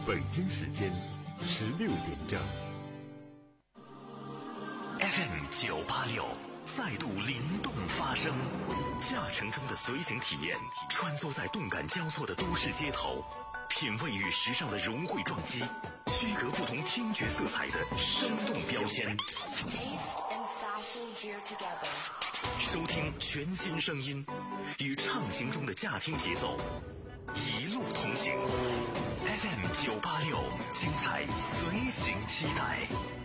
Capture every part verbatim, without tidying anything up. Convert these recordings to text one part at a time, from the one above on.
北京时间十六点整。 F M 九八六再度灵动发声，驾乘中的随行体验，穿梭在动感交错的都市街头，品味与时尚的融汇撞击，区隔不同听觉色彩的生动标签。收听全新声音，与畅行中的驾听节奏一路同行。F M 九八六，精彩随行期待。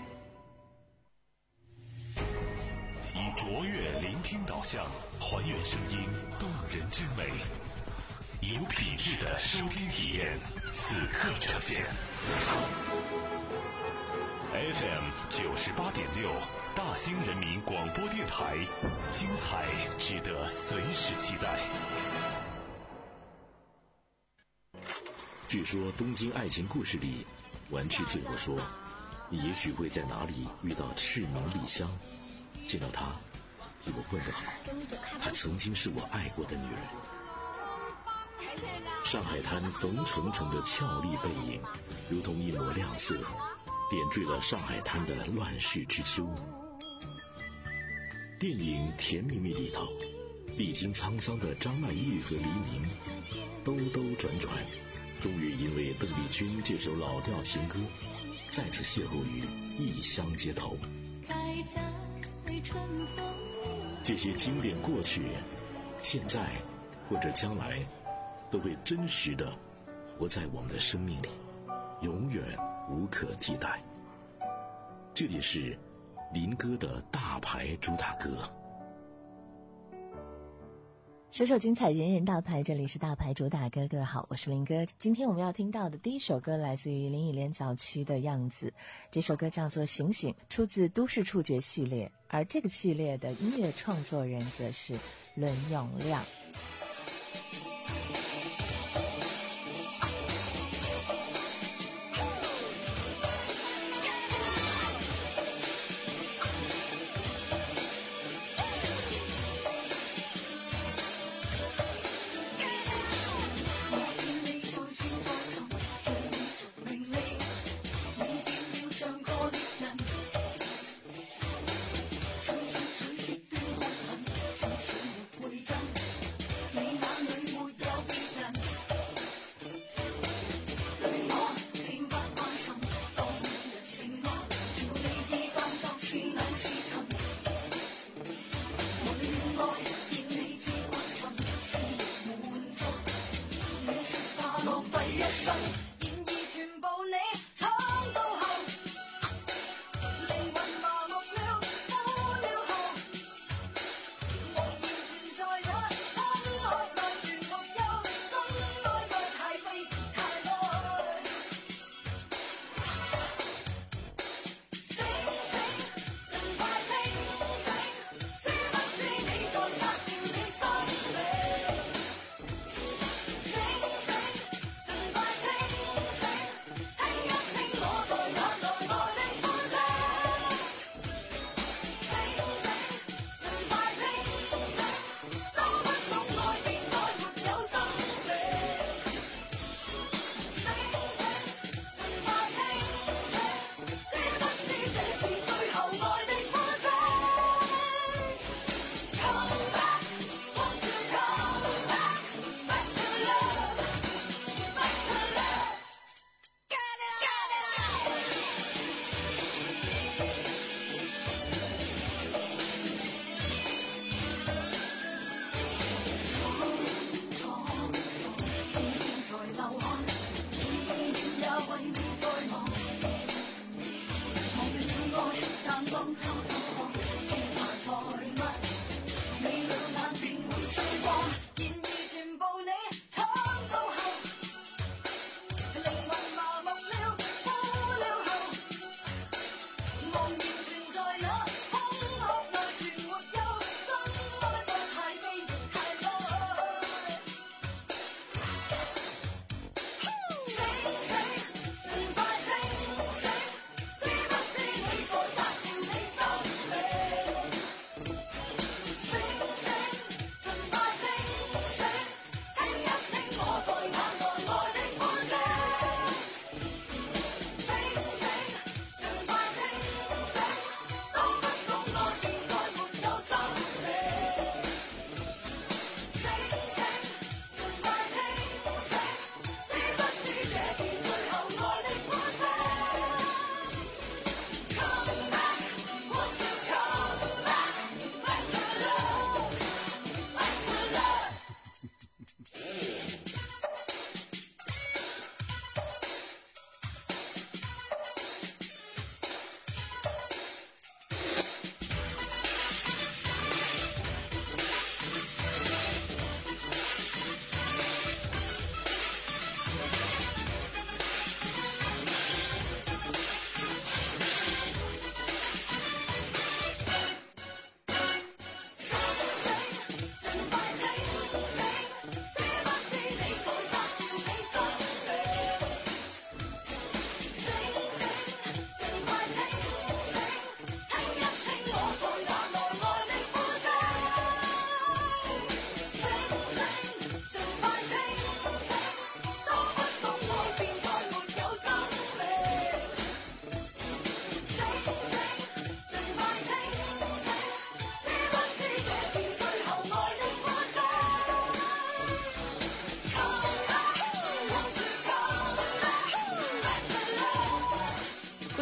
以卓越聆听导向，还原声音动人之美，有品质的收听体验，此刻呈现。F M 九十八点六，大兴人民广播电台，精彩值得随时期待。 据说东京爱情故事里，丸治最后说，你也许会在哪里遇到赤名莉香，见到她替我问个好，她曾经是我爱过的女人。上海滩冯重重的俏丽背影，如同一抹亮色，点缀了上海滩的乱世之秋。电影《甜蜜蜜》里头，历经沧桑的张曼玉和黎明兜兜转转，终于因为邓丽君这首老调情歌，再次邂逅于异乡街头。这些经典过去，现在或者将来，都会真实的活在我们的生命里，永远无可替代。这里是林哥的大牌主打歌。 首首精彩，人人大牌，这里是大牌主打歌。各位好，我是林哥。今天我们要听到的第一首歌来自于林忆莲早期的样子，这首歌叫做《醒醒》，出自都市触觉系列，而这个系列的音乐创作人则是伦永亮。 吹吹水亦端可很，水水沒倍增。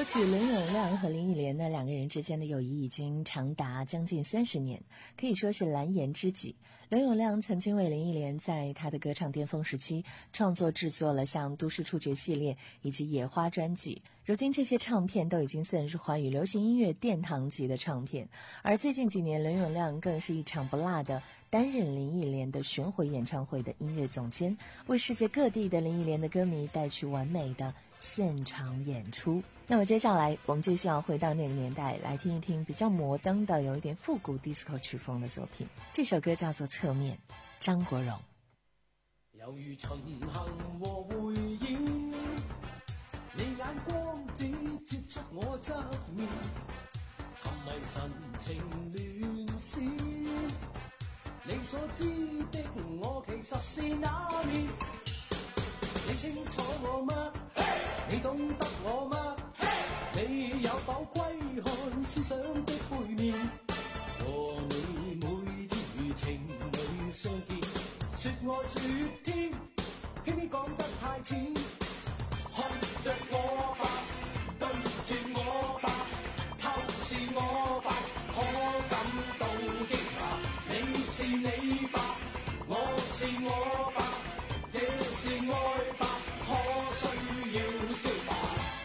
说起伦永亮和林忆莲呢，两个人之间的友谊已经长达将近三十年，可以说是蓝颜知己。伦永亮曾经为林忆莲在他的歌唱巅峰时期创作制作了像《都市触觉》系列以及《野花》专辑，如今这些唱片都已经算是华语流行音乐殿堂级的唱片。而最近几年，伦永亮更是一场不落的担任林忆莲的巡回演唱会的音乐总监，为世界各地的林忆莲的歌迷带去完美的现场演出。那么接下来我们就需要回到那个年代，来听一听比较摩登的有一点复古 disco 曲风的作品。这首歌叫做《侧面》，张国荣。 猶如巡行和回應，你眼光只接觸我側面，沉迷神情亂閃，你所知的我其實是那面，你清楚我嗎？ Hey! 你懂得我嗎？ Hey! 你有否窺看思想的背面？和你每天如情侶相見，說愛說天，偏偏講得太淺。看着我吧，對住我吧，透視我吧，可感到驚訝。你是你吧，我是我吧，這是愛吧，可需要消化。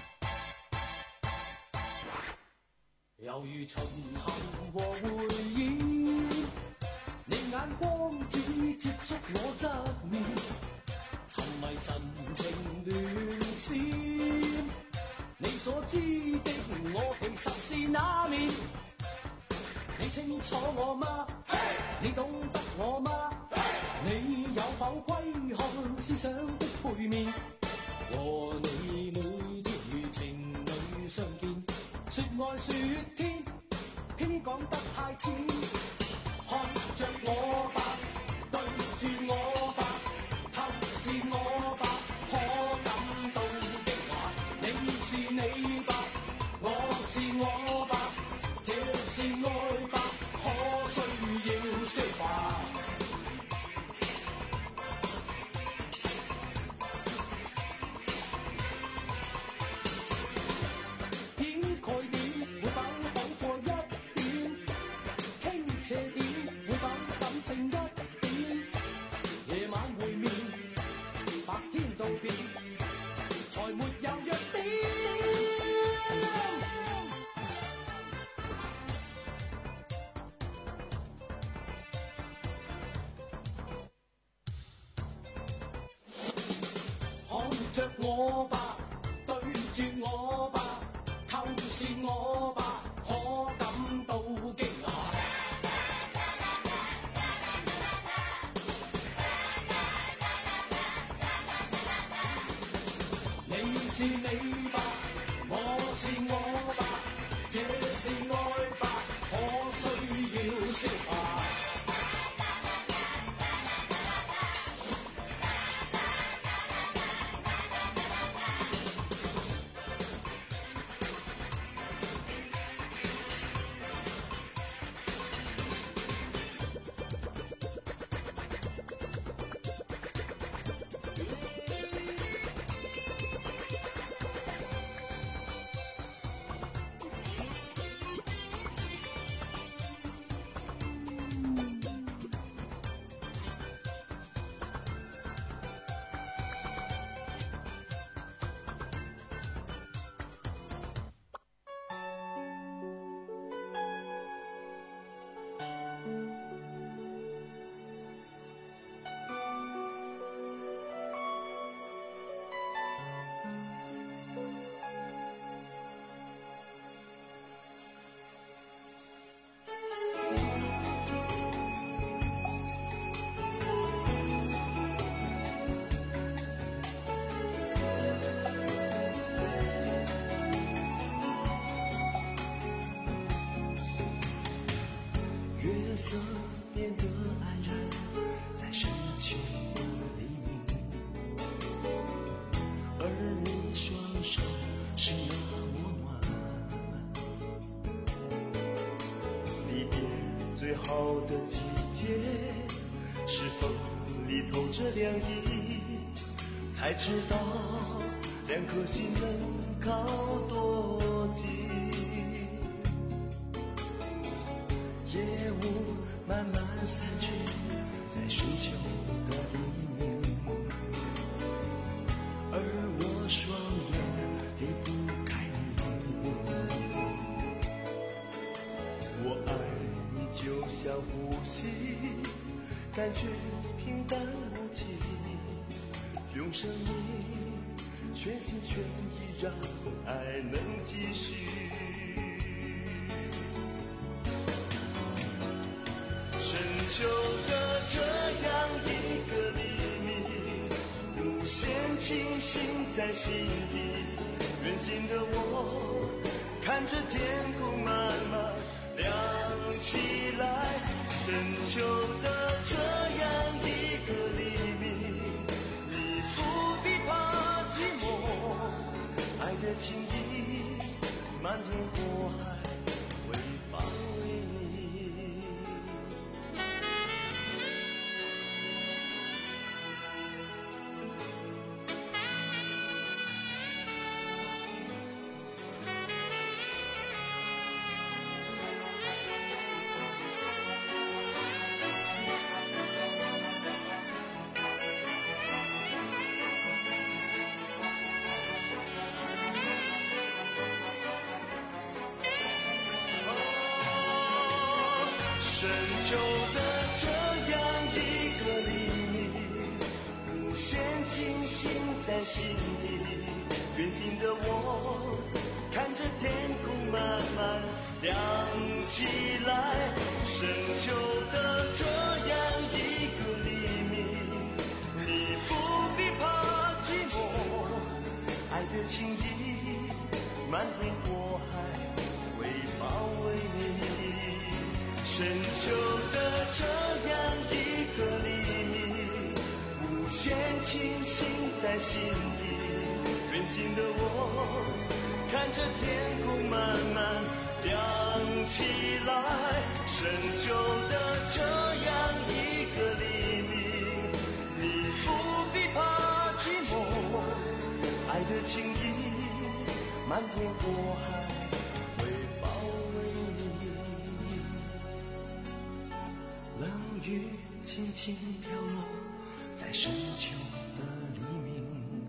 猶如巡行和回應，你眼光只接觸我側面，沉迷神情亂閃。你所知的我其實是那面，你清楚我嗎？ Hey! 你懂得我嗎？ Hey! 你有否窺看思想的背面？和你每天如情侶相見，說愛說天，偏偏講得太淺。看着我吧，對住我吧，透視我吧，可感到驚訝。你是你吧，我是我吧，這是愛吧，可需要消化。掩蓋點會飽飽過一點，傾斜點會飽感性一點。夜晚會面，白天道別，才沒有弱點。看着我吧，對住我吧，透視我吧，可感到驚訝。你是你吧，我是我吧，這是愛吧，可需要消化。 色变得黯然，在深秋的黎明，而你双手是那么暖。离别最好的季节，是风里透着凉意，才知道两颗心能靠多近？夜雾慢慢散去，在深秋的黎明，而我双眼离不开你。我爱你就像呼吸，感觉平淡无奇，用生命全心全意让爱能继续。深秋的这样一个黎明，无限清醒在心底，远行的我看着天空慢慢亮起来。深秋的这样一个黎明，你不必怕寂寞，爱的情意漫天火海会包围你。深秋的这样一个黎明，无限清醒在心底，远行的我看着天空慢慢亮起来。深秋的这样一个黎明，你不必怕寂寞，爱的情意漫天火海会包围你。深秋的这样一个黎明，无限清醒在心底，远行的我看着天空慢慢亮起来。深秋的这样一个黎明，你不必怕寂寞，爱的情意漫天火海会包围你。冷雨轻轻飘落在深秋的黎明，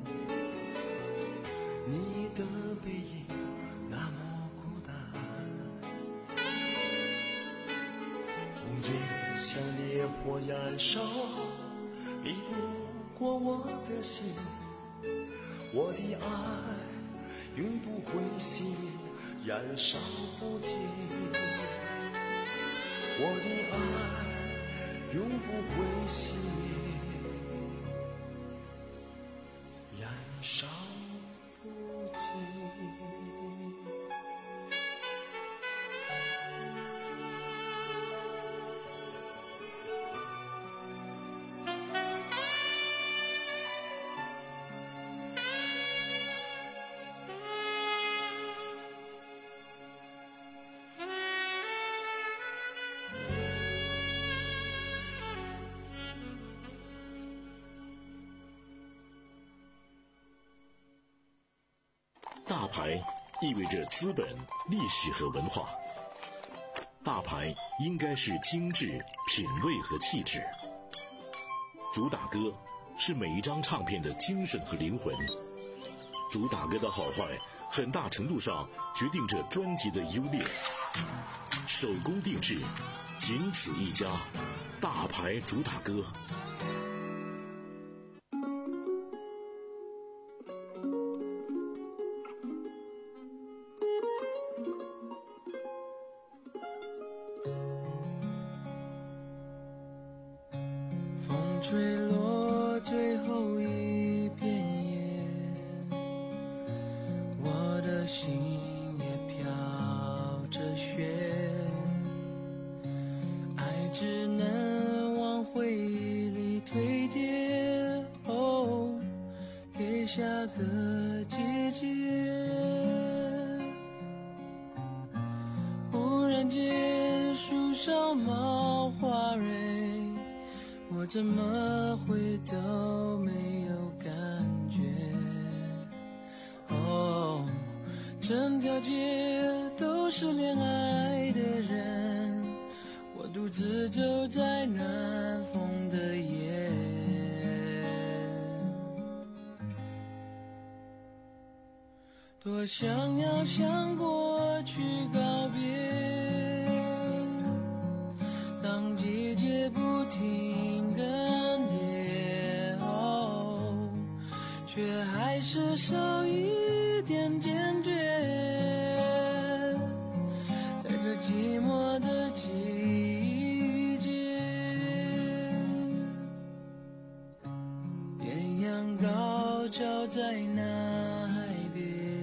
你的背影那么孤单，红叶像烈火燃烧，离不过我的心，我的爱永不会熄灭，燃烧不尽，我的爱永不会熄灭，燃烧不尽。 大牌意味着资本、历史和文化。大牌应该是精致、品味和气质。主打歌是每一张唱片的精神和灵魂。主打歌的好坏，很大程度上决定着专辑的优劣。手工定制，仅此一家，大牌主打歌。 吹落最后一片叶，我的心也飘着雪，爱只能往回忆里堆叠，哦，给下个季节。忽然间树上冒花蕊，我怎么会都没有感觉， 整条街都是恋爱的人，我独自走在暖风的夜，多想要向过去告别，当季节不停更迭，哦，却还是少一点坚决，在这寂寞的季节，艳阳高照在那海边，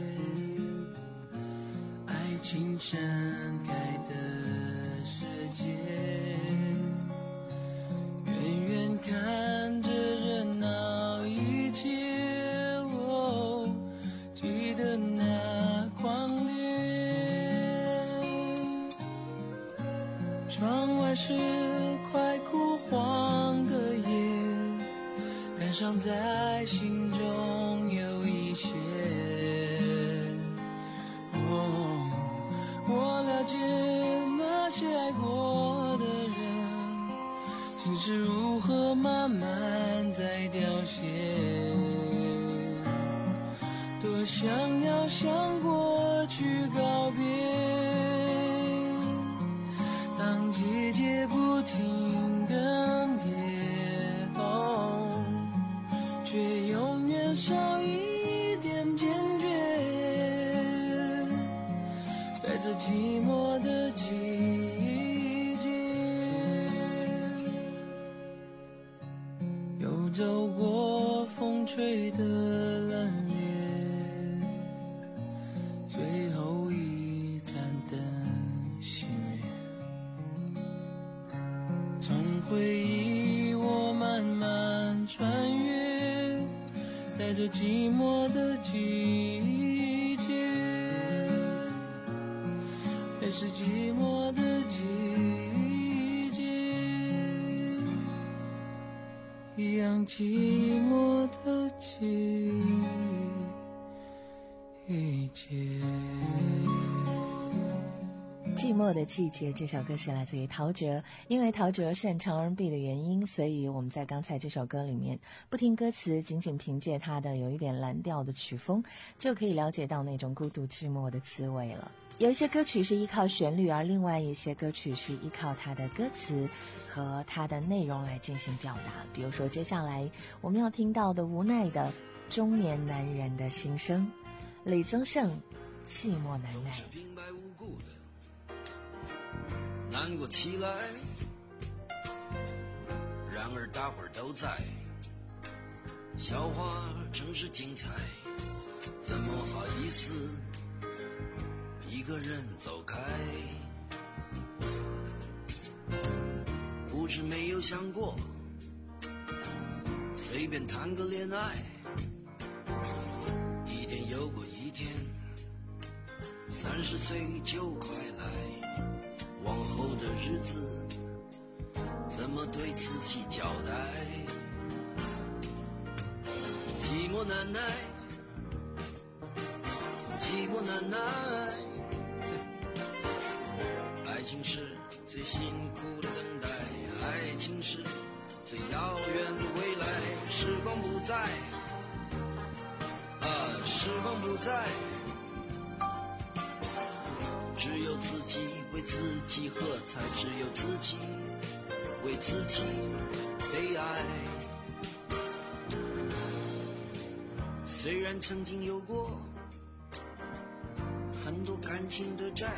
爱情盛开的世界，远远看着热闹一切，哦，记得那狂烈，窗外是快枯黄的叶，感伤在心中有一些，哦，我了解那些爱过的人，心是如何慢慢在凋谢，多想要向过去告别，当季节不停更迭，哦，却永远少一点坚决，在这寂寞的季节，又走过风吹的冷冽，最后一盏灯熄灭，从回忆我慢慢穿越，在这寂寞的季节，还是寂寞的季节，一样寂寞的季节。 寂寞的季节这首歌是来自于陶喆，因为陶喆擅长 R and B 的原因，所以我们在刚才这首歌里面不听歌词，仅仅凭借他的有一点蓝调的曲风，就可以了解到那种孤独寂寞的滋味了。有一些歌曲是依靠旋律，而另外一些歌曲是依靠它的歌词和它的内容来进行表达。比如说接下来我们要听到的无奈的中年男人的心声，李宗盛寂寞难耐。 平白无故的难过起来，然而大伙儿都在，笑话正是精彩，怎么好意思一个人走开？不是没有想过随便谈个恋爱，一天又过一天，三十岁就快来，往后的日子怎么对自己交代？寂寞难耐，寂寞难耐，爱情是最辛苦的等待，爱情是最遥远的未来。时光不在，啊，时光不在，只有自己为自己喝彩，只有自己为自己悲哀。虽然曾经有过很多感情的债，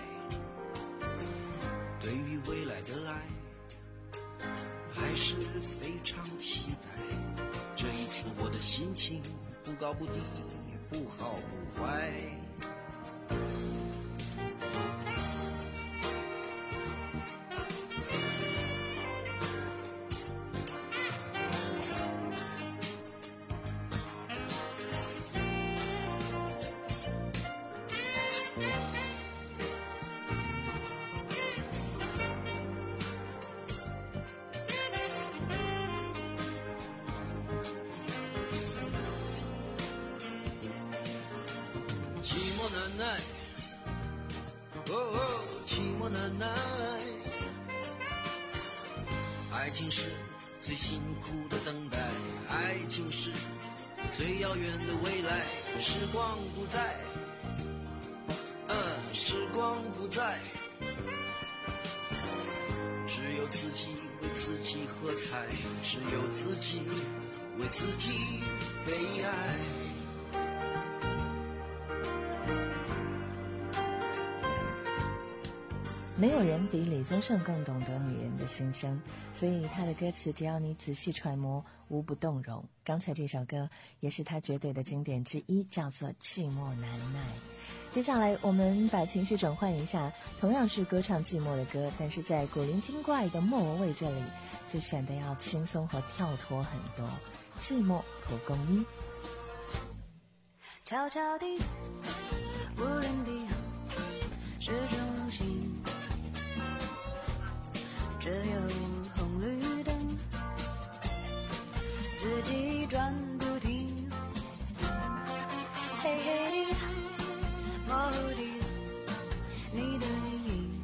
对于未来的爱还是非常期待。这一次我的心情不高不低，不好不坏。寂寞难耐， 忍耐。爱情是最辛苦的等待，爱情是最遥远的未来。时光不再，嗯，时光不再，只有自己为自己喝彩，只有自己为自己悲哀。 没有人比李宗盛更懂得女人的心声，所以他的歌词只要你仔细揣摩，无不动容。刚才这首歌也是他绝对的经典之一，叫做《寂寞难耐》。接下来我们把情绪转换一下，同样是歌唱寂寞的歌，但是在古灵精怪的莫文蔚这里就显得要轻松和跳脱很多。寂寞蒲公英， 悄悄地无人的市中心，只有红绿灯，自己转不停，黑黑的模糊的你的影，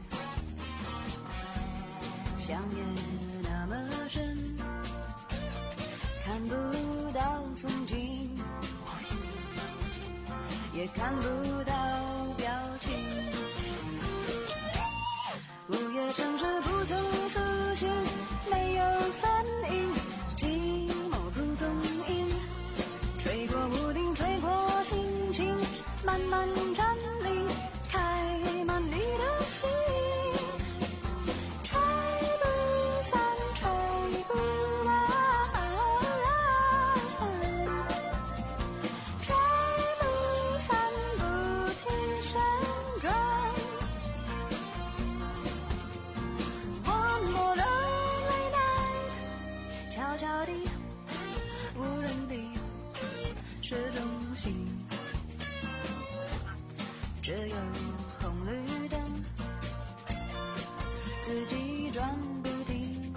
想也那么深，看不到风景，也看不到表情，午夜城市不曾苏醒，没有反应，寂寞蒲公英，吹过屋顶，吹过心情，慢慢占领，开满你的心，吹不散，吹不完，吹不散，不停旋转。One more lonely night， 悄悄地，无人的市中心，只有红绿灯，自己转不停，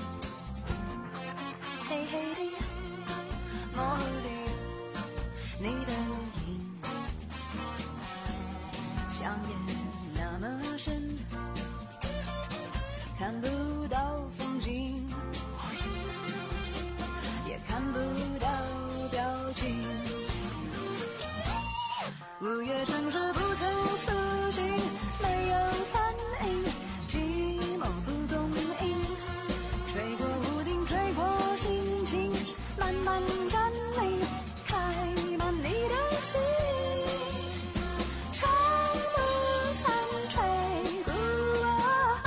黑黑的模糊的你的影，想也那么深，看不到风景，也看不到表情，午夜城市不曾苏醒，没有反应，寂寞蒲公英，吹过屋顶，吹过心情，慢慢占领，开满你的心，吹不散，吹不完，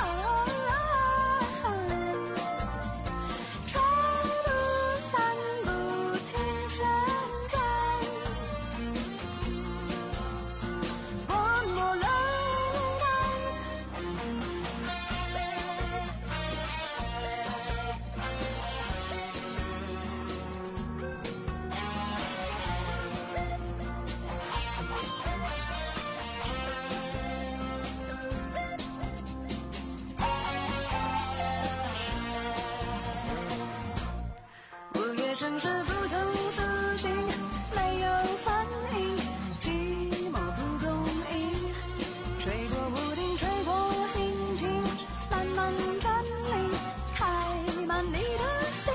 吹不散，不停旋转。One more lonely night， 午夜城市不曾苏醒，没有反应，寂寞蒲公英，吹过屋顶，吹过心情，慢慢占领，开满你的心，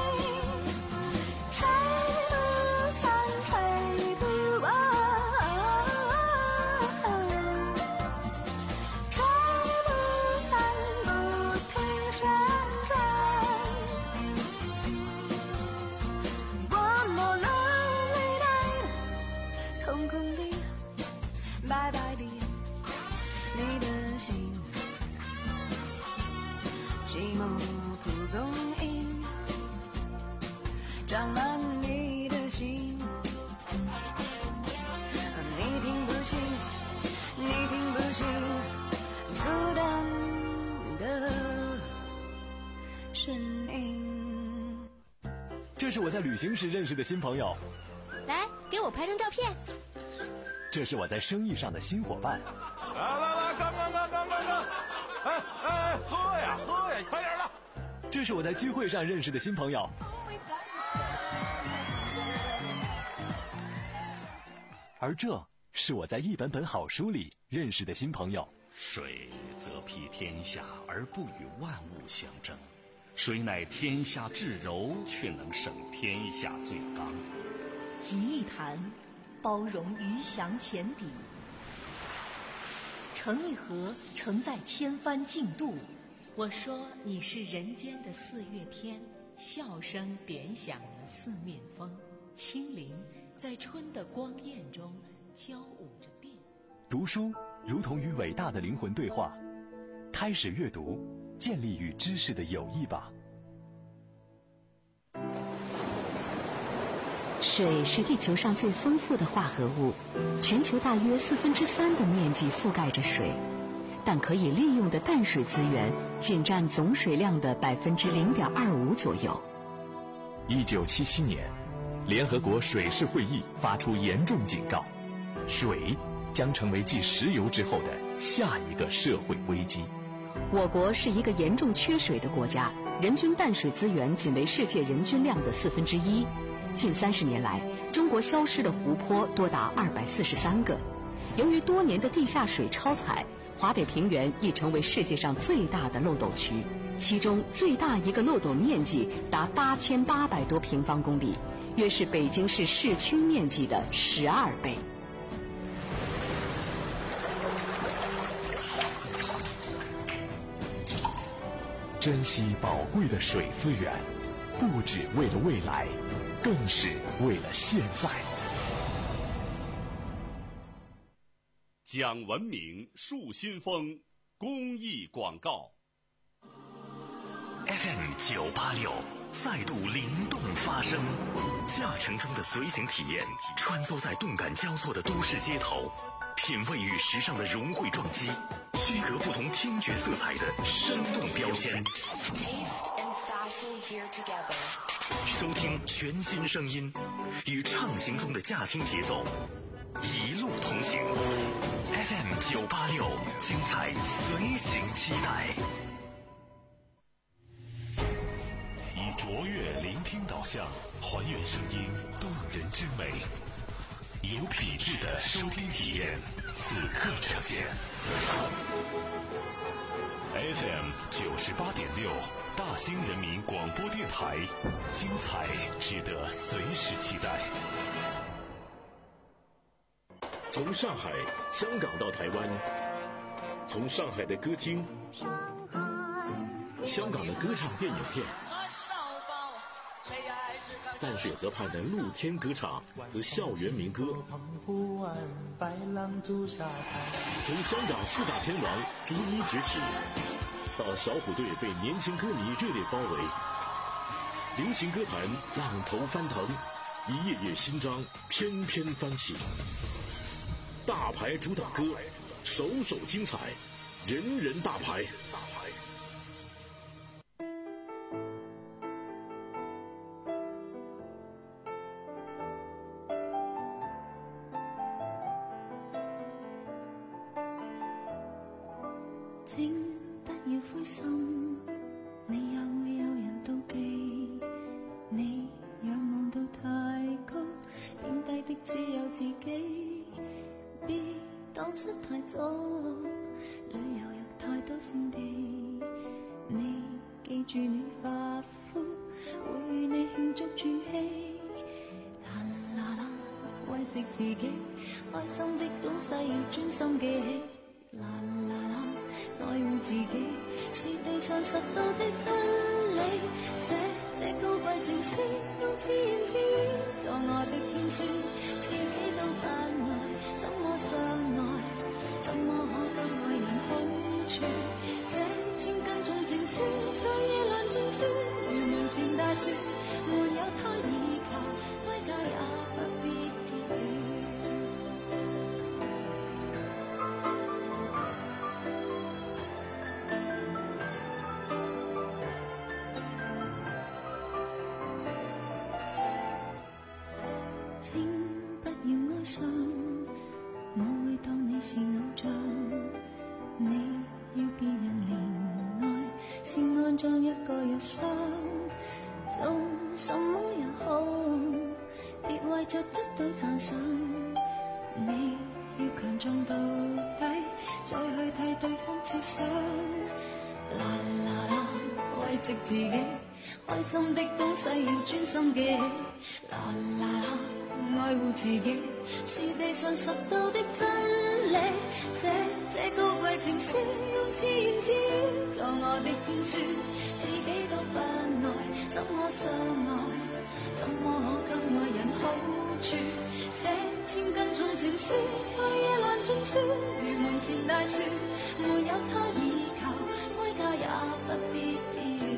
吹不散，吹不完，吹不散，不停旋转。One more lonely night， 空空的，白白的，你的心，寂寞蒲公英，长满你的心，你听不清，你听不清，孤单的声音。 这是我在旅行时认识的新朋友， 来，给我拍张照片。 这是我在生意上的新伙伴。 来来来，干干干干干干！哎哎，喝呀喝呀，快点的！ 这是我在聚会上认识的新朋友。而这是我在一本本好书里认识的新朋友。 水则披天下而不与万物相争，水乃天下至柔，却能胜天下最刚。 集一坛，包容鱼翔浅底；成一河，承载千帆竞渡。 我说你是人间的四月天，笑声点响了四面风，清灵在春的光艳中交舞着变。 读书如同与伟大的灵魂对话，开始阅读，建立与知识的友谊吧。 水是地球上最丰富的化合物，全球大约四分之三的面积覆盖着水，但可以利用的淡水资源仅占总水量的百分之零点二五左右。 一九七七年，联合国水事会议发出严重警告，水将成为继石油之后的下一个社会危机。 我国是一个严重缺水的国家，人均淡水资源仅为世界人均量的四分之一。近三十年来，中国消失的湖泊多达二百四十三个。由于多年的地下水超采，华北平原已成为世界上最大的漏斗区，其中最大一个漏斗面积达八千八百多平方公里，约是北京市市区面积的十二倍。 珍惜宝贵的水资源，不只为了未来，更是为了现在。 讲文明树新风公益广告。 F M 九八六再度灵动发声，驾乘中的随行体验，穿梭在动感交错的都市街头，品味与时尚的融汇撞击，区隔不同听觉色彩的生动标签。收听全新声音，与畅行中的驾听节奏，一路同行。F M 九八六，精彩随行期待。以卓越聆听导向，还原声音动人之美，有品质的收听体验，此刻呈现。F M 九十八点六，大兴人民广播电台，精彩值得随时期待。 从上海、香港到台湾，从上海的歌厅、香港的歌唱电影片，淡水河畔的露天歌唱和校园民歌，从香港四大天王逐一崛起，到小虎队被年轻歌迷热烈包围，流行歌坛浪头翻腾，一页页新章翩翩翻起。大牌主打歌，首首精彩，人人大牌。 請不要灰心，你也會有人妒忌。你仰望到太高，貶低的只有自己。別當失太早，旅遊有太多勝地。你記住你發膚，會與你慶祝轉機。啦啦啦，慰藉自己，開心的東西要專心記起。啦啦啦，愛護自己是地上實到的真理。寫這高貴情書，用自言自語作我的天書，自己都不愛。怎麼相愛？怎麼可給愛人好處？這千斤重情書，就夜闌盡處，如門前大樹，沒有他依靠，歸家也不必結語。請不要哀傷。我會當你是偶像，你要別人憐愛，是安葬一個憂傷。做什麼也好，別為着得到讚賞，你要強頑撞到底，再去替對方設想。啦啦啦，慰藉自己，開心的東西要專心記起。啦啦啦，愛護自己是地上拾到的真理。寫這高貴情書，用自言自語作我的天書，自己都不愛，怎麼相愛？怎麼可給愛人好處？這千斤重情書在夜闌盡處，如門前大樹，沒有他倚靠，歸家也不必避雨。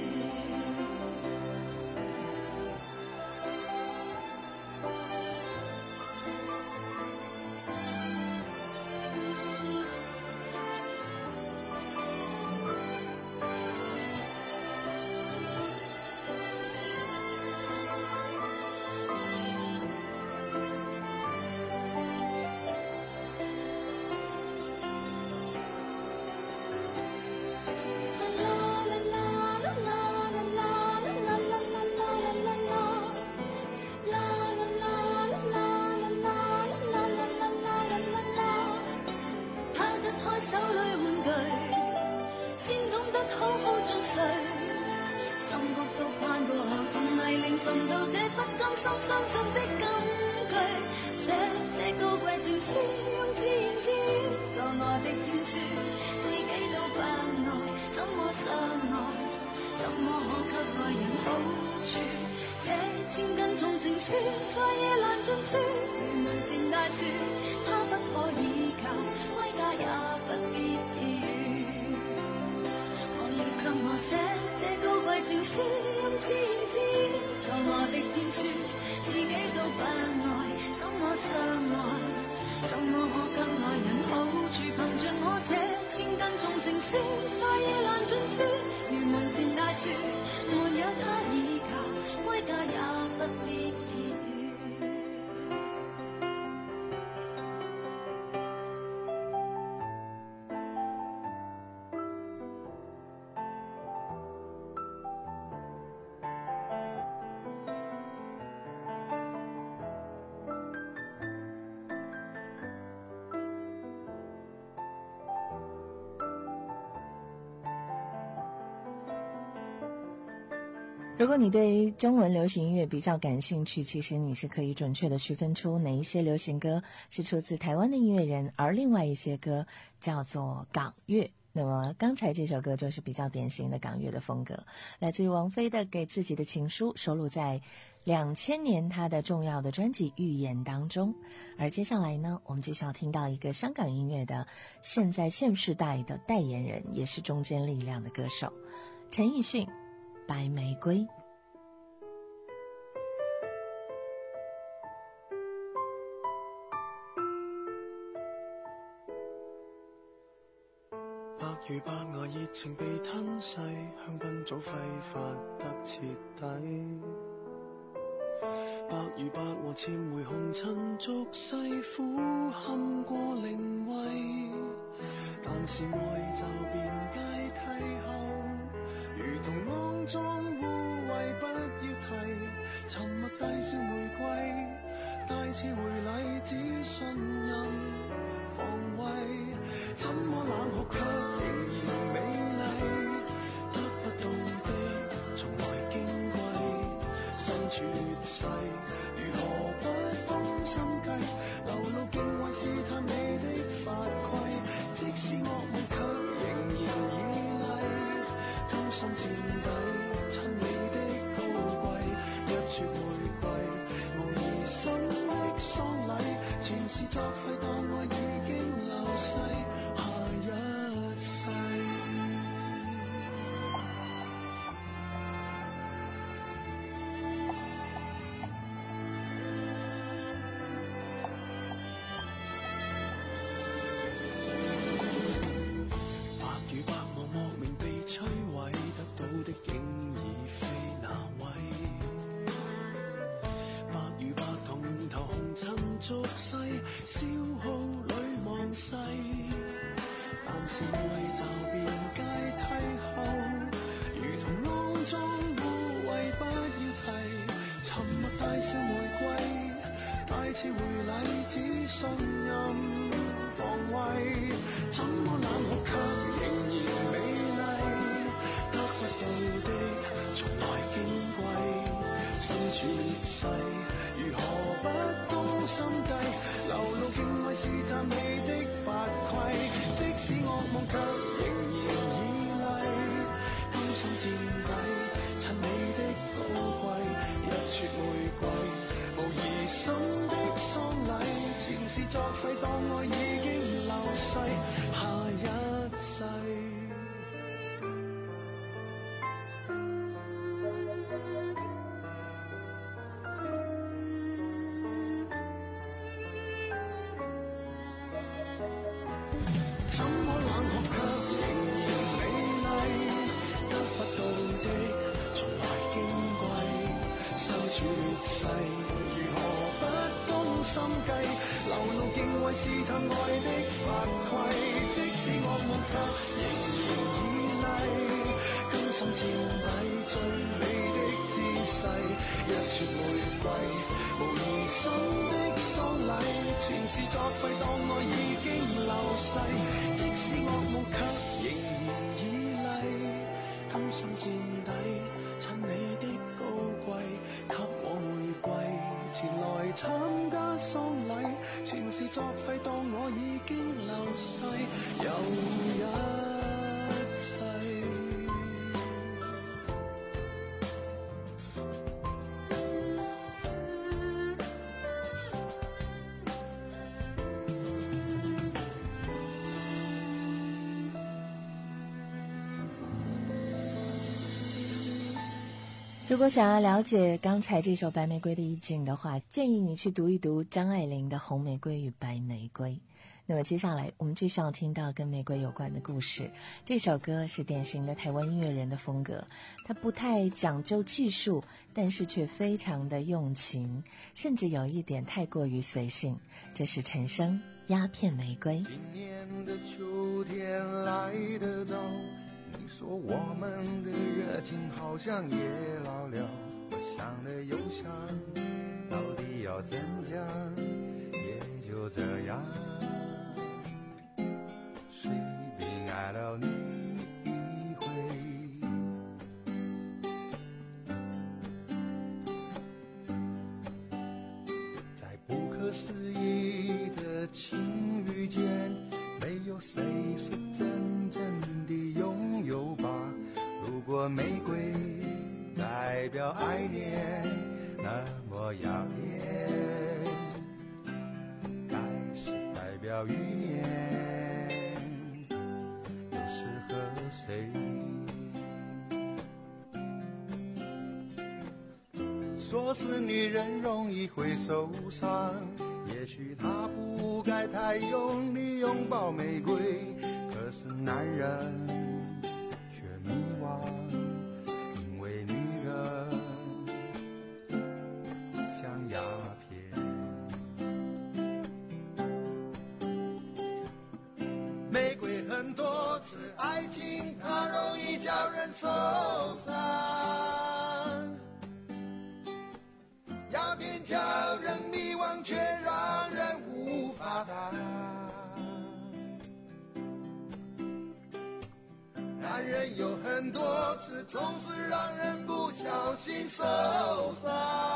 如果你对中文流行音乐比较感兴趣，其实你是可以准确的区分出哪一些流行歌是出自台湾的音乐人，而另外一些歌叫做港乐。那么刚才这首歌就是比较典型的港乐的风格，来自于王菲的《给自己的情书》，收录在两千年她的重要的专辑《预言》当中。而接下来呢，我们就是要听到一个香港音乐的现在现世代的代言人，也是中坚力量的歌手陈奕迅，白玫瑰。 百如百外熱情被吞噬，香檳早揮發得徹底。百如百和漸回紅塵俗世，苦堪過靈位。但是愛就變階梯後，如同骯髒污穢不要提。沉默大笑玫瑰，大次回禮只信任防衛。怎麼冷酷卻仍然美麗，得不到的從來矜貴，身處世如何不懂心計，流露敬畏試探你的法規，即使惡夢卻仍然依賴，甘心墊底親你的高貴，一撮玫瑰無疑心的喪禮，前事作廢當愛已經流逝。俗世消耗裏忘世，但是愛就變階梯後，如同骯髒污穢不要提，沉默大笑玫瑰，大次回禮只信任防愛已經流逝，下一世。怎麼冷酷卻仍然美麗，得不到的從來矜貴，身處劣勢如何不攻心計，流露敬畏試探愛的法規，即使惡夢卻仍然依賴，甘心墊底最美的姿勢，一撮玫瑰無疑心的喪禮，全是作廢當愛已經流逝，即使惡夢卻仍然依賴，甘心墊底趁你的高貴，給我玫瑰前來參加喪禮，全是作廢當我已經流逝，又一世。 如果想要了解刚才这首《白玫瑰》的意境的话，建议你去读一读张爱玲的《红玫瑰与白玫瑰》。那么接下来我们继续要听到跟玫瑰有关的故事。这首歌是典型的台湾音乐人的风格，它不太讲究技术，但是却非常的用情，甚至有一点太过于随性。这是陈升《鸦片玫瑰》。 今年的秋天来得早，你说我们的热情好像也老了，我想了又想，到底要怎讲，也就这样，随便爱了你一回。在不可思议的情侣间，没有谁是真正的拥有吧。如果玫瑰代表爱恋那么耀眼，该是代表语言，又适合谁？说是女人容易会受伤，也许她不该太用力拥抱玫瑰，可是男人却迷惘，因为女人像鸦片。玫瑰很多次，爱情它容易叫人受伤，鸦片叫人迷惘，却让人无法答。男人有很多次，总是让人不小心受伤，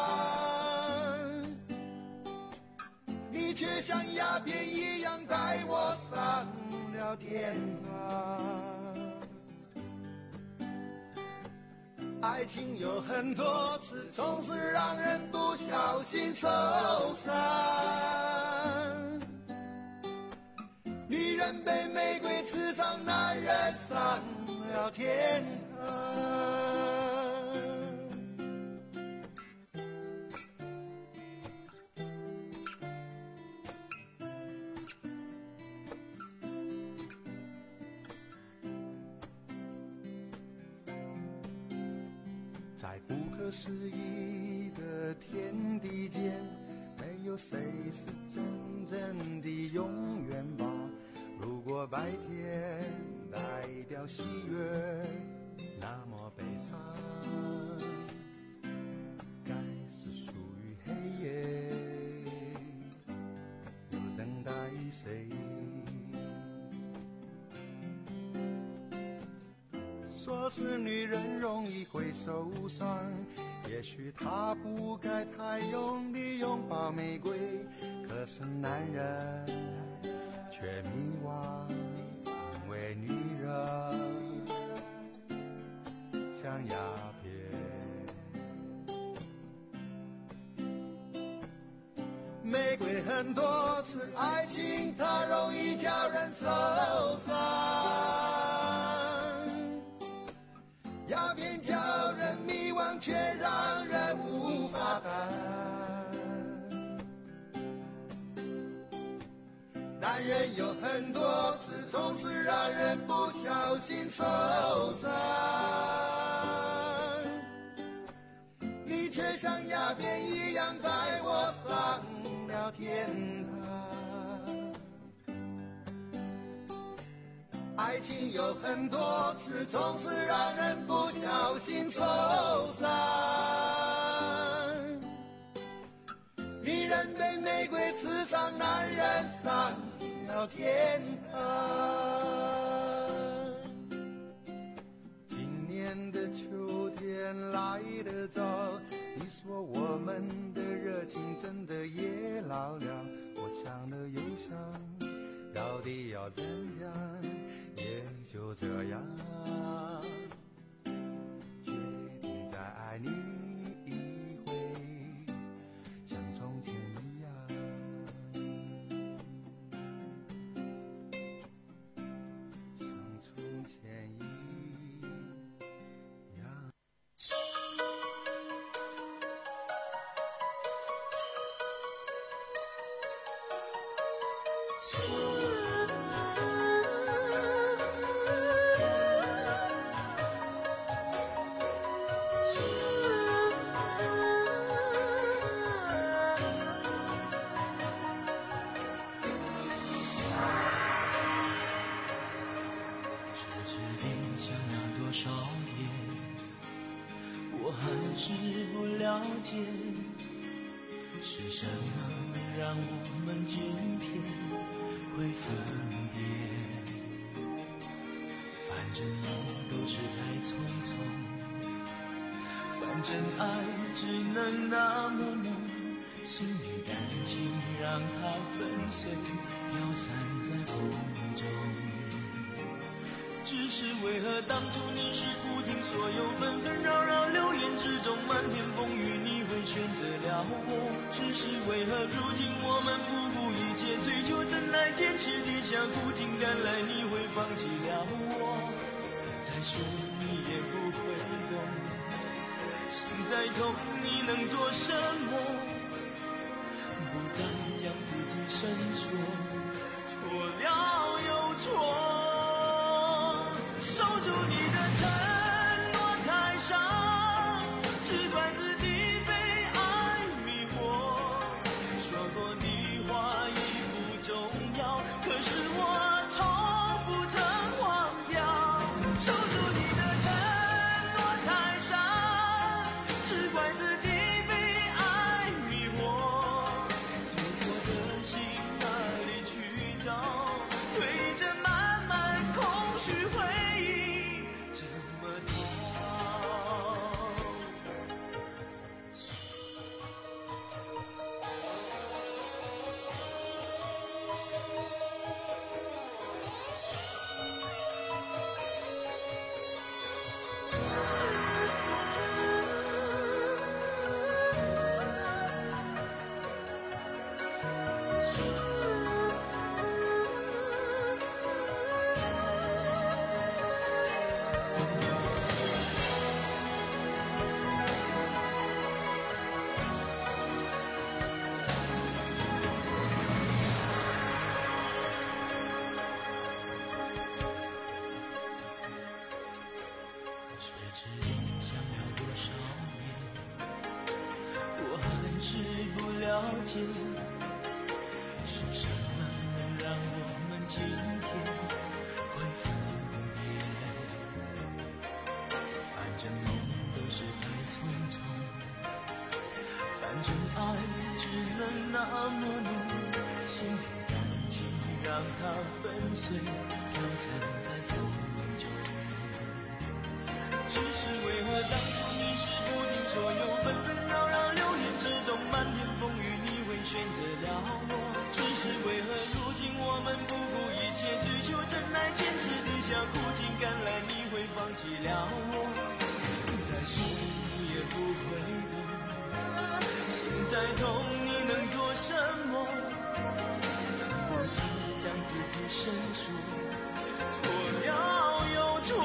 你却像鸦片一样带我上了天堂。爱情有很多次，总是让人不小心受伤，女人被玫瑰刺伤，男人上了天堂。在不可思议的天地间，没有谁是真正的永远吧。如果白天代表喜悦，那么悲伤该是属于黑夜，又等待谁？说是女人容易会受伤，也许她不该太用力拥抱玫瑰，可是男人却迷惘，因为女人像鸦片。玫瑰很很多次，爱情它容易叫人受伤，鸦片叫人迷惘，却让人无法谈。男人有很多次，总是让人不小心受伤，你却像鸦片一样带我上了天堂。爱情有很多次，总是让人不小心受伤，女人被玫瑰刺伤，男人上了天堂。今年的秋天来得早，你说我们的热情真的也老了，我想了又想，到底要怎样，也就这样，决定再爱你一回，像从前一样，像从前一样。 是什么让我们今天会分别？反正路都是太匆匆，反正爱只能那么浓，心与感情让它粉碎，飘散在风中。只是为何当初你是不听所有纷纷扰扰流言之中，漫天风雨你会选择了我？只是为何如今我们不顾一切追求真爱，坚持地下苦尽甘来，你会放弃了我？再说你也不会懂，心再痛你能做什么？不再将自己深锁，错了又错。守住你的承诺太伤，只怪自己被爱迷惑。说过的话已不重要，可是我从不曾忘掉。守住你的承诺太伤，只怪自己被爱迷惑。结果的心哪里去找？对着满满空虚回忆怎么逃？是什么能让我们今天会分别？反正梦都是太匆匆，反正爱只能那么浓，心与感情让它粉碎，飘散在风中。只是为何当初你是不听所有纷纷扰扰流言之中，漫天风雨选择了我？只是为何如今我们不顾一切追求真爱，坚持地下苦尽甘来，你会放弃了我？再说你也不会懂，心再痛你能做什么？ 申诉，错了又错，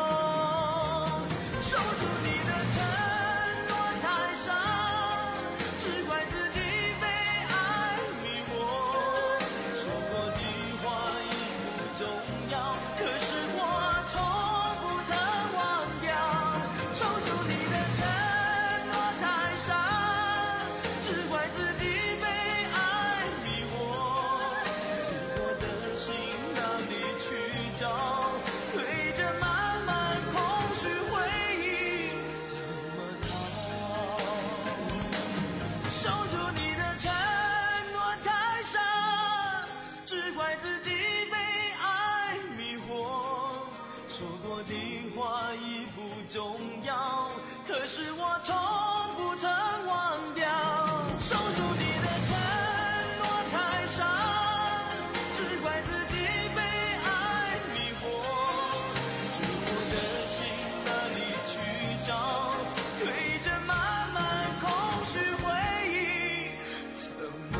守住你的承诺太少，只怪自己被爱迷惑，说过的话已不重要，可是我从不曾忘掉，守住你的承诺太少，只怪自己被爱迷惑，寂寞的心哪里去找，对着满满空虚回忆怎么逃，守住你的承诺太傻，只怪自己被爱迷惑，说过的话已不重要，可是我从不曾忘掉，守住你的承诺太傻，只怪自己被爱迷惑，寂寞的心哪里去找，对着满满空虚回忆怎么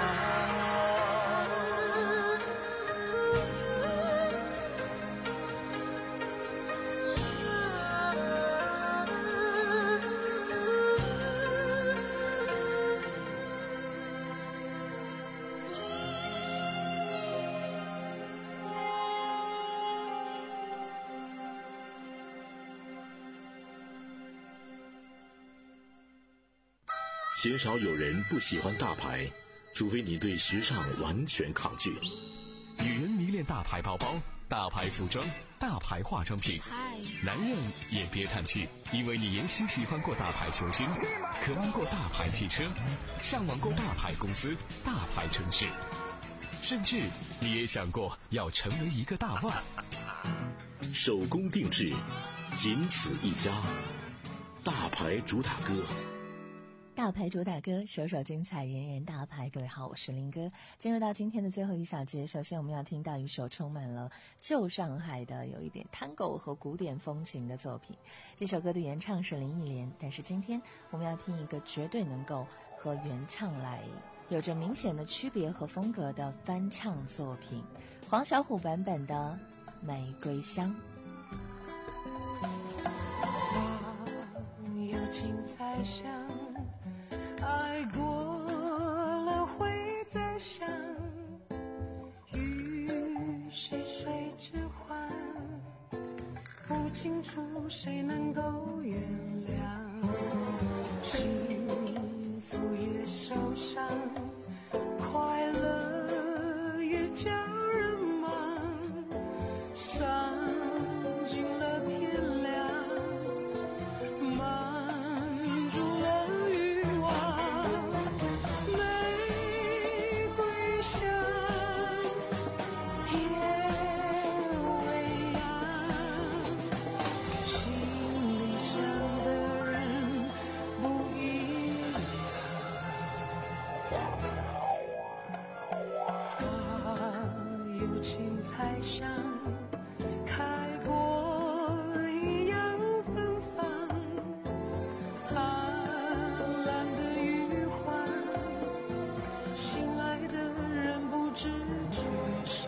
鲜少有人不喜欢大牌，除非你对时尚完全抗拒。 女人迷恋大牌包包、大牌服装、大牌化妆品，男人也别叹气，因为你也许喜欢过大牌球星，渴望过大牌汽车，向往过大牌公司、大牌城市，甚至你也想过要成为一个大腕。 手工定制，仅此一家，大牌主打歌。 大牌主打歌，首首精彩，人人大牌。各位好，我是林哥。进入到今天的最后一小节，首先我们要听到一首充满了旧上海的有一点Tango和古典风情的作品。这首歌的原唱是林忆莲，但是今天我们要听一个绝对能够和原唱来有着明显的区别和风格的翻唱作品，黄小琥版本的《玫瑰香》。 花有情才香，爱过了会再想，雨是水之欢，不清楚谁能够原谅，幸福也受伤，快乐也叫人忙，伤尽了天亮，满足了欲望，玫瑰香夜未央，心里想的人不一样，花有情才香，开过一样芬芳，贪婪的余欢，醒来的人不知去向。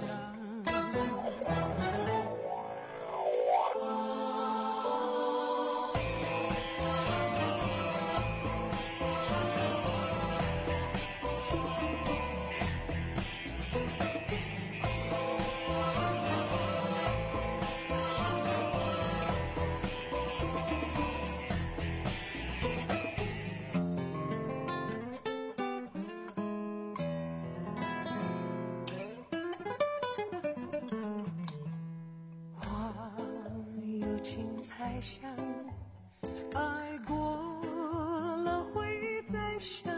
花有情才香，爱过了会再想，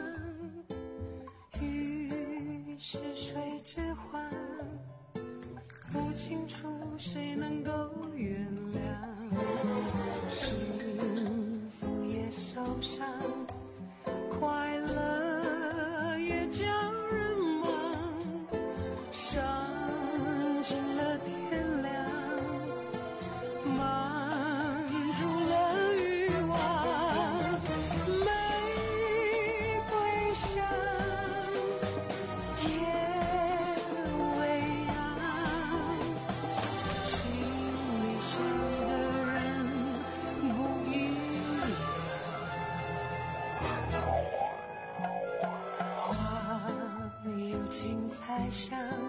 雨是水之欢，不清楚谁能够原谅，幸福也受伤，快乐也叫人忙，伤尽了天亮，满足了欲望，玫瑰香夜未央，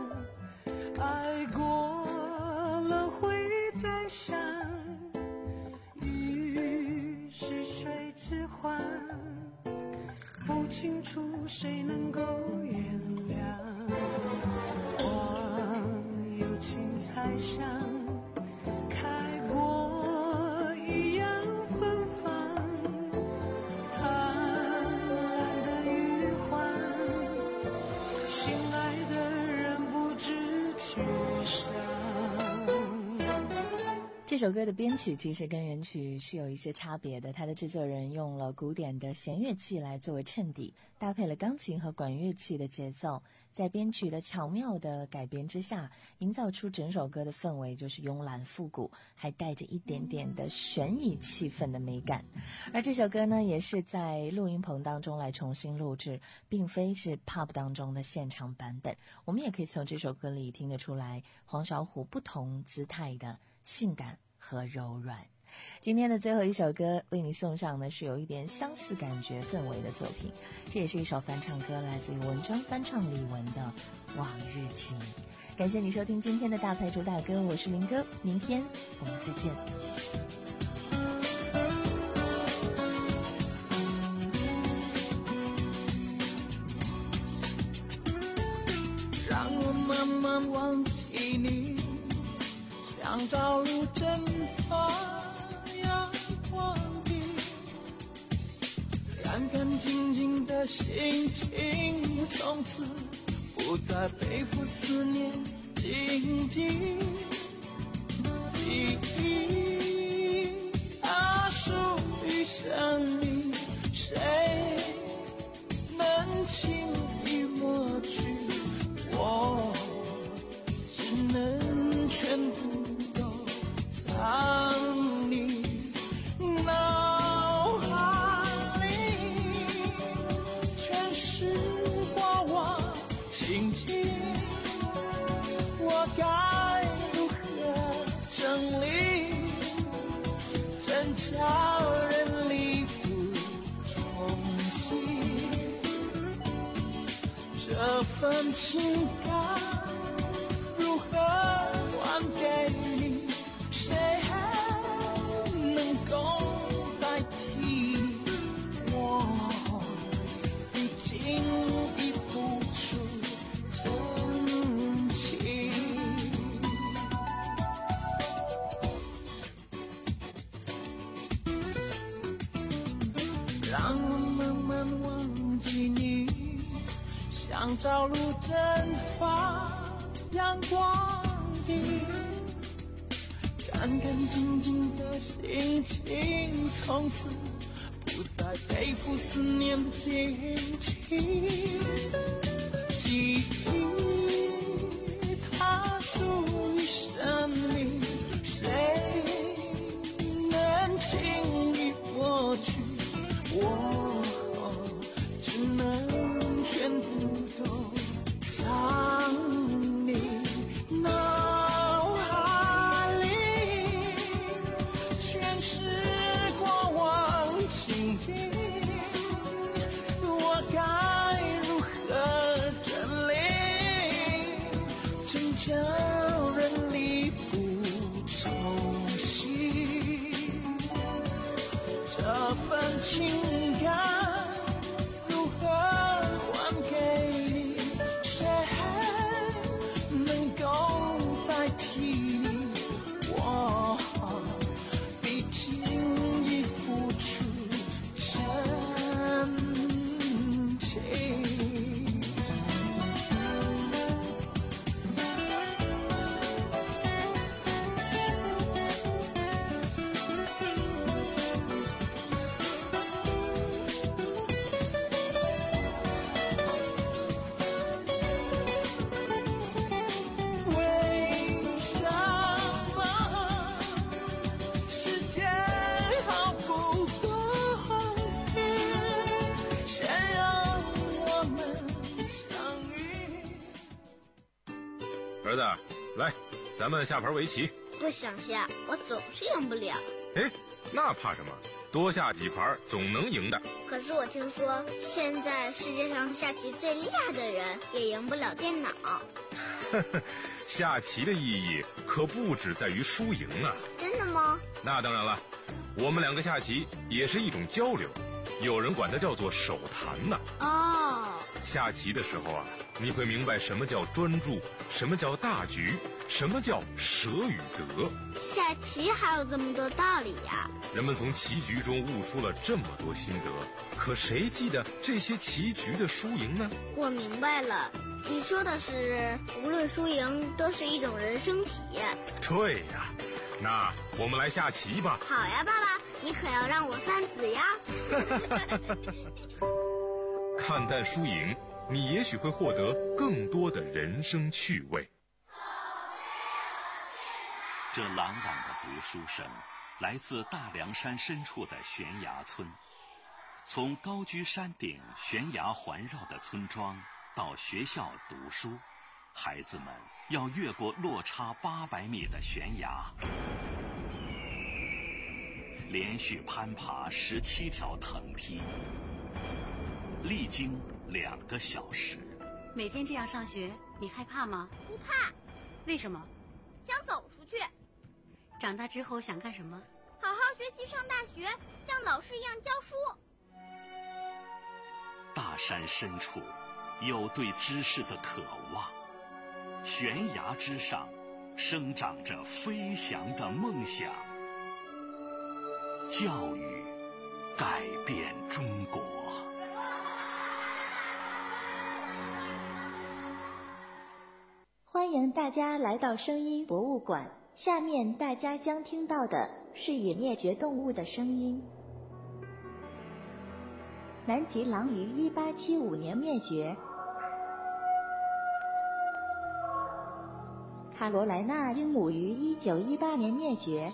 爱过了会再想，雨是水之欢，不清楚谁能够原谅。花有情才香，开过一样芬芳，贪婪的余欢，心爱的人不知去向。 这首歌的编曲其实跟原曲是有一些差别的，它的制作人用了古典的弦乐器来作为衬底，搭配了钢琴和管乐器的节奏，在编曲的巧妙的改编之下，营造出整首歌的氛围就是慵懒复古，还带着一点点的悬疑气氛的美感。而这首歌呢，也是在录音棚当中来重新录制，并非是 pub 当中的现场版本。我们也可以从这首歌里听得出来黄小琥不同姿态的性感和柔软。今天的最后一首歌为你送上的是有一点相似感觉氛围的作品，这也是一首翻唱歌，来自于文章翻唱李玟的《往日情》。感谢你收听今天的大牌主打歌，我是林哥，明天我们再见。 让我慢慢忘记你，像朝露蒸发阳光地，干干净净的心情，从此不再背负思念荆棘。记忆它属于生命，谁能轻易抹去？我只能全部都藏你脑海里，全是过往情景，我该如何整理？真叫人力不从心，这份情感如何还给你？谁能够代替我？毕竟已付出真情。让我慢慢忘记你，像朝露蒸发阳光地，干干净净的心情，从此不再背负思念荆棘。记忆它属于生命，谁能轻易抹去？我只能全部都藏你脑海里，全是过往情景，我该如何整理？真叫人力不从心，这份情感如何还给你？谁能够代替你？我毕竟已付出真情。 儿子，来，咱们下盘围棋。 不想下，我总是赢不了。 哎，那怕什么？多下几盘总能赢的。 可是我听说，现在世界上下棋最厉害的人也赢不了电脑。 下棋的意义可不只在于输赢啊！ 真的吗？ 那当然了，我们两个下棋也是一种交流，有人管它叫做手谈呢。 哦， 下棋的时候啊，你会明白什么叫专注，什么叫大局，什么叫舍与得。 下棋还有这么多道理呀！ 人们从棋局中悟出了这么多心得，可谁记得这些棋局的输赢呢？ 我明白了，你说的是无论输赢都是一种人生体验。 对呀，那我们来下棋吧。 好呀，爸爸，你可要让我算子呀。 看淡输赢，你也许会获得更多的人生趣味。 这朗朗的读书声来自大凉山深处的悬崖村。从高居山顶、悬崖环绕的村庄到学校读书，孩子们要越过落差八百米的悬崖，连续攀爬十七条藤梯，历经两个小时。 每天这样上学，你害怕吗？ 不怕。 为什么？ 想走出去。 长大之后想干什么？ 好好学习，上大学，像老师一样教书。 大山深处有对知识的渴望，悬崖之上生长着飞翔的梦想。教育改变中国。 欢迎大家来到声音博物馆。下面大家将听到的是已灭绝动物的声音。南极狼于一八七五年灭绝，卡罗莱纳鹦鹉于一九一八年灭绝，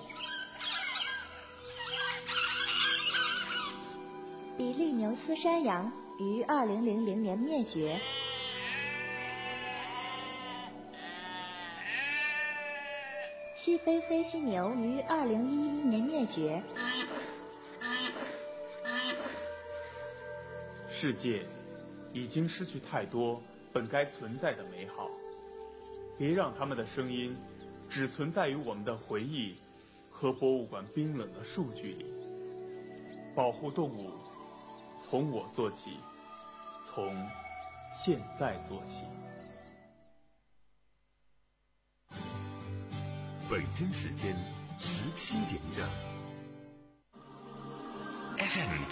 比利牛斯山羊于二零零零年灭绝。西非黑犀牛于二零一一年灭绝。 世界已经失去太多本该存在的美好，别让他们的声音只存在于我们的回忆和博物馆冰冷的数据里。保护动物，从我做起，从现在做起。 北京时间十七点整。 F M